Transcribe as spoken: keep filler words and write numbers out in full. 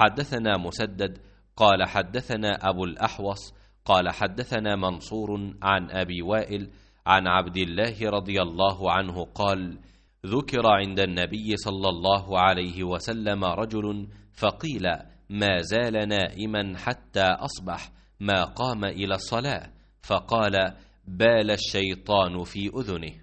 حدثنا مسدد قال حدثنا أبو الأحوص قال حدثنا منصور عن أبي وائل عن عبد الله رضي الله عنه قال: ذكر عند النبي صلى الله عليه وسلم رجل فقيل: ما زال نائما حتى أصبح ما قام إلى الصلاة، فقال: بال الشيطان في أذنه.